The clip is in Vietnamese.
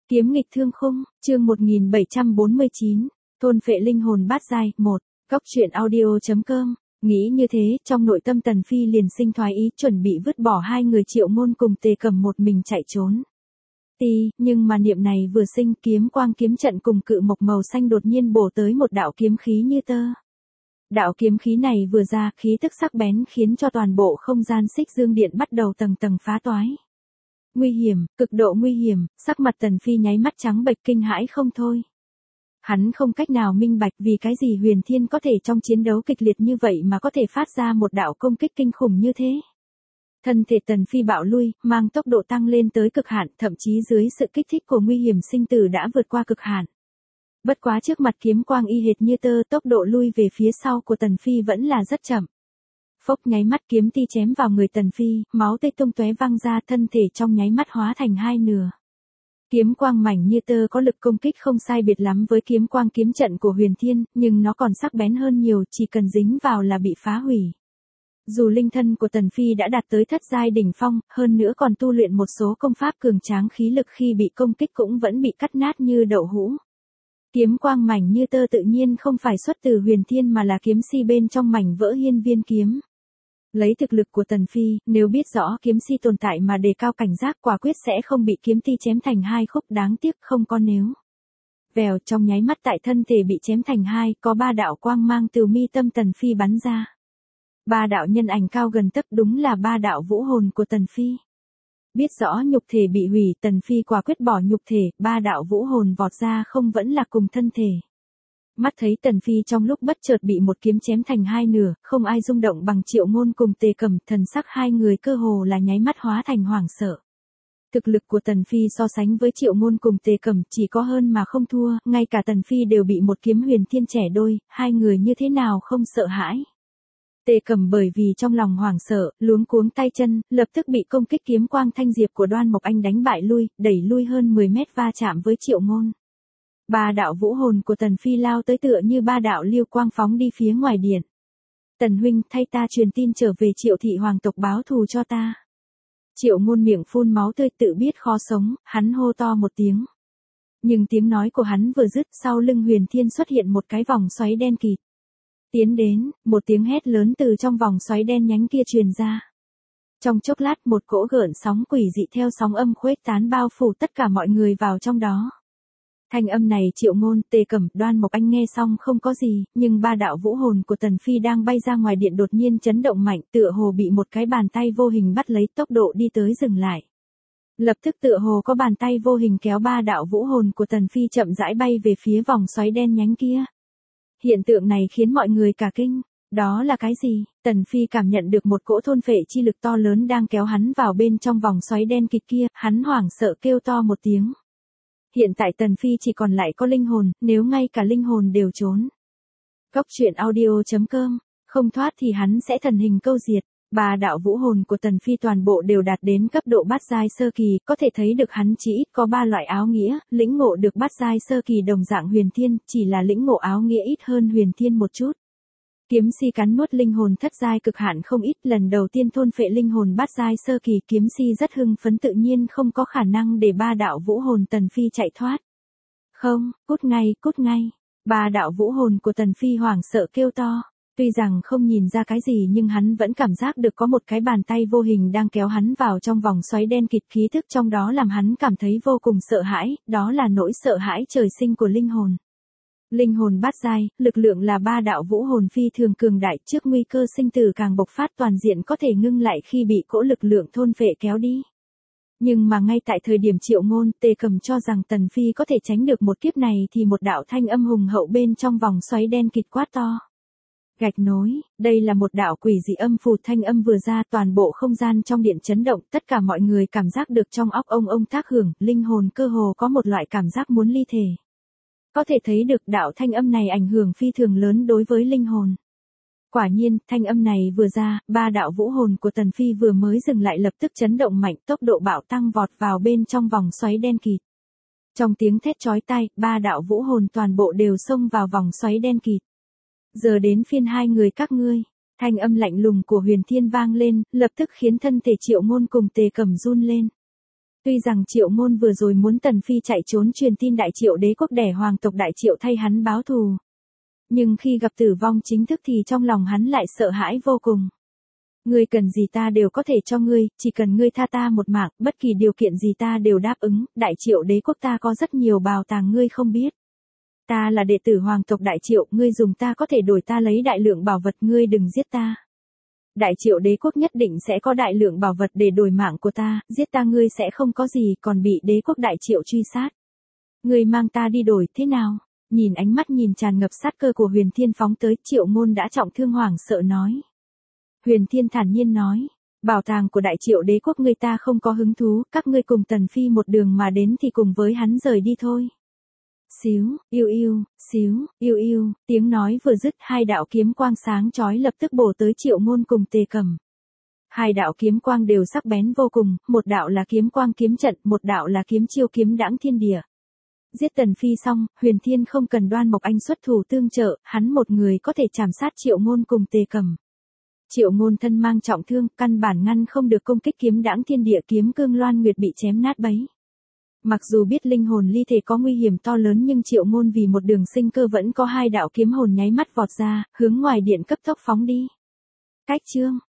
Kiếm nghịch thương khung, chương 1749, thôn phệ linh hồn bát giai, 1, góc truyện audio.com. Nghĩ như thế, trong nội tâm Tần Phi liền sinh thoái ý, chuẩn bị vứt bỏ hai người Triệu Ngôn cùng Tề Cẩm một mình chạy trốn. Nhưng mà niệm này vừa sinh, kiếm quang kiếm trận cùng cự mộc màu xanh đột nhiên bổ tới một đạo kiếm khí như tơ. Đạo kiếm khí này vừa ra, khí tức sắc bén khiến cho toàn bộ không gian xích dương điện bắt đầu tầng tầng phá toái. Nguy hiểm, cực độ nguy hiểm, sắc mặt Tần Phi nháy mắt trắng bệch kinh hãi không thôi. Hắn không cách nào minh bạch vì cái gì Huyền Thiên có thể trong chiến đấu kịch liệt như vậy mà có thể phát ra một đạo công kích kinh khủng như thế. Thân thể Tần Phi bạo lui, mang tốc độ tăng lên tới cực hạn, thậm chí dưới sự kích thích của nguy hiểm sinh tử đã vượt qua cực hạn. Bất quá trước mặt kiếm quang y hệt như tơ, tốc độ lui về phía sau của Tần Phi vẫn là rất chậm. Phốc, nháy mắt kiếm ti chém vào người Tần Phi, máu tươi tung tóe văng ra, thân thể trong nháy mắt hóa thành hai nửa. Kiếm quang mảnh như tơ có lực công kích không sai biệt lắm với kiếm quang kiếm trận của Huyền Thiên, nhưng nó còn sắc bén hơn nhiều, chỉ cần dính vào là bị phá hủy. Dù linh thân của Tần Phi đã đạt tới thất giai đỉnh phong, hơn nữa còn tu luyện một số công pháp cường tráng, khí lực khi bị công kích cũng vẫn bị cắt nát như đậu hũ. Kiếm quang mảnh như tơ tự nhiên không phải xuất từ Huyền Thiên mà là kiếm si bên trong mảnh vỡ hiên viên kiếm. Lấy thực lực của Tần Phi, nếu biết rõ kiếm si tồn tại mà đề cao cảnh giác, quả quyết sẽ không bị kiếm ti chém thành hai khúc, đáng tiếc không có nếu. Vèo, trong nháy mắt tại thân thể bị chém thành hai, có ba đạo quang mang từ mi tâm Tần Phi bắn ra. Ba đạo nhân ảnh cao gần tấc, đúng là ba đạo vũ hồn của Tần Phi. Biết rõ nhục thể bị hủy, Tần Phi quả quyết bỏ nhục thể, ba đạo vũ hồn vọt ra không vẫn là cùng thân thể. Mắt thấy Tần Phi trong lúc bất chợt bị một kiếm chém thành hai nửa, không ai rung động bằng Triệu Ngôn cùng Tề Cẩm, thần sắc hai người cơ hồ là nháy mắt hóa thành hoảng sợ. Thực lực của Tần Phi so sánh với Triệu Ngôn cùng Tề Cẩm chỉ có hơn mà không thua, ngay cả Tần Phi đều bị một kiếm Huyền Thiên chẻ đôi, hai người như thế nào không sợ hãi. Tề Cẩm bởi vì trong lòng hoảng sợ, luống cuống tay chân, lập tức bị công kích kiếm quang thanh diệp của Đoan Mộc Anh đánh bại lui, đẩy lui hơn 10 mét va chạm với Triệu Ngôn. Ba đạo vũ hồn của Tần Phi lao tới tựa như ba đạo lưu quang phóng đi phía ngoài điện. Tần huynh, thay ta truyền tin trở về Triệu thị hoàng tộc báo thù cho ta. Triệu Ngôn miệng phun máu tươi tự biết khó sống, hắn hô to một tiếng. Nhưng tiếng nói của hắn vừa dứt, sau lưng Huyền Thiên xuất hiện một cái vòng xoáy đen kịt. Tiến đến, một tiếng hét lớn từ trong vòng xoáy đen nhánh kia truyền ra. Trong chốc lát một cỗ gợn sóng quỷ dị theo sóng âm khuếch tán bao phủ tất cả mọi người vào trong đó. Thanh âm này Triệu Ngôn, Tề Cẩm, Đoan Mộc Anh nghe xong không có gì, nhưng ba đạo vũ hồn của Tần Phi đang bay ra ngoài điện đột nhiên chấn động mạnh, tựa hồ bị một cái bàn tay vô hình bắt lấy, tốc độ đi tới dừng lại. Lập tức tựa hồ có bàn tay vô hình kéo ba đạo vũ hồn của Tần Phi chậm rãi bay về phía vòng xoáy đen nhánh kia. Hiện tượng này khiến mọi người cả kinh. Đó là cái gì? Tần Phi cảm nhận được một cỗ thôn phệ chi lực to lớn đang kéo hắn vào bên trong vòng xoáy đen kịt kia, hắn hoảng sợ kêu to một tiếng. Hiện tại Tần Phi chỉ còn lại có linh hồn, nếu ngay cả linh hồn đều trốn. Góc truyện audio.com, không thoát thì hắn sẽ thần hình câu diệt. Ba đạo vũ hồn của Tần Phi toàn bộ đều đạt đến cấp độ bát giai sơ kỳ, có thể thấy được hắn chỉ ít có ba loại áo nghĩa, lĩnh ngộ được bát giai sơ kỳ đồng dạng Huyền Thiên, chỉ là lĩnh ngộ áo nghĩa ít hơn Huyền Thiên một chút. Kiếm si cắn nuốt linh hồn thất giai cực hạn không ít, lần đầu tiên thôn phệ linh hồn bát giai sơ kỳ, kiếm si rất hưng phấn, tự nhiên không có khả năng để ba đạo vũ hồn Tần Phi chạy thoát. Không, cút ngay, cút ngay. Ba đạo vũ hồn của Tần Phi hoảng sợ kêu to. Tuy rằng không nhìn ra cái gì nhưng hắn vẫn cảm giác được có một cái bàn tay vô hình đang kéo hắn vào trong vòng xoáy đen kịt, khí thức trong đó làm hắn cảm thấy vô cùng sợ hãi, đó là nỗi sợ hãi trời sinh của linh hồn. Linh hồn bát giai, lực lượng là ba đạo vũ hồn phi thường cường đại, trước nguy cơ sinh tử càng bộc phát toàn diện có thể ngưng lại khi bị cỗ lực lượng thôn phệ kéo đi. Nhưng mà ngay tại thời điểm Triệu Ngôn, Tề Cẩm cho rằng Tần Phi có thể tránh được một kiếp này thì một đạo thanh âm hùng hậu bên trong vòng xoáy đen kịt quát to. Gạch nối, đây là một đạo quỷ dị âm phù, thanh âm vừa ra toàn bộ không gian trong điện chấn động, tất cả mọi người cảm giác được trong óc ông tác hưởng, linh hồn cơ hồ có một loại cảm giác muốn ly thể. Có thể thấy được đạo thanh âm này ảnh hưởng phi thường lớn đối với linh hồn. Quả nhiên, thanh âm này vừa ra, ba đạo vũ hồn của Tần Phi vừa mới dừng lại lập tức chấn động mạnh, tốc độ bạo tăng vọt vào bên trong vòng xoáy đen kịt. Trong tiếng thét chói tai, ba đạo vũ hồn toàn bộ đều xông vào vòng xoáy đen kịt. Giờ đến phiên hai người các ngươi. Thanh âm lạnh lùng của Huyền Thiên vang lên, lập tức khiến thân thể Triệu Ngôn cùng Tề Cẩm run lên. Tuy rằng Triệu Ngôn vừa rồi muốn Tần Phi chạy trốn truyền tin Đại Triệu đế quốc để hoàng tộc Đại Triệu thay hắn báo thù. Nhưng khi gặp tử vong chính thức thì trong lòng hắn lại sợ hãi vô cùng. Ngươi cần gì ta đều có thể cho ngươi, chỉ cần ngươi tha ta một mạng, bất kỳ điều kiện gì ta đều đáp ứng, Đại Triệu đế quốc ta có rất nhiều bảo tàng ngươi không biết. Ta là đệ tử hoàng tộc Đại Triệu, ngươi dùng ta có thể đổi ta lấy đại lượng bảo vật, ngươi đừng giết ta. Đại Triệu đế quốc nhất định sẽ có đại lượng bảo vật để đổi mạng của ta, giết ta ngươi sẽ không có gì, còn bị đế quốc Đại Triệu truy sát. Ngươi mang ta đi đổi, thế nào? Nhìn ánh mắt nhìn tràn ngập sát cơ của Huyền Thiên phóng tới, Triệu Ngôn đã trọng thương hoảng sợ nói. Huyền Thiên thản nhiên nói, bảo tàng của Đại Triệu đế quốc người ta không có hứng thú, các ngươi cùng Tần Phi một đường mà đến thì cùng với hắn rời đi thôi. Xíu, yêu yêu, tiếng nói vừa dứt, hai đạo kiếm quang sáng chói lập tức bổ tới Triệu Ngôn cùng Tề Cẩm. Hai đạo kiếm quang đều sắc bén vô cùng, một đạo là kiếm quang kiếm trận, một đạo là kiếm chiêu kiếm đãng thiên địa. Giết Tần Phi xong, Huyền Thiên không cần Đoan Mộc Anh xuất thủ tương trợ, hắn một người có thể chảm sát Triệu Ngôn cùng Tề Cẩm. Triệu Ngôn thân mang trọng thương, căn bản ngăn không được công kích kiếm đãng thiên địa, kiếm cương Loan Nguyệt bị chém nát bấy. Mặc dù biết linh hồn ly thể có nguy hiểm to lớn nhưng Triệu Ngôn vì một đường sinh cơ vẫn có hai đạo kiếm hồn nháy mắt vọt ra, hướng ngoài điện cấp tốc phóng đi. Cách chương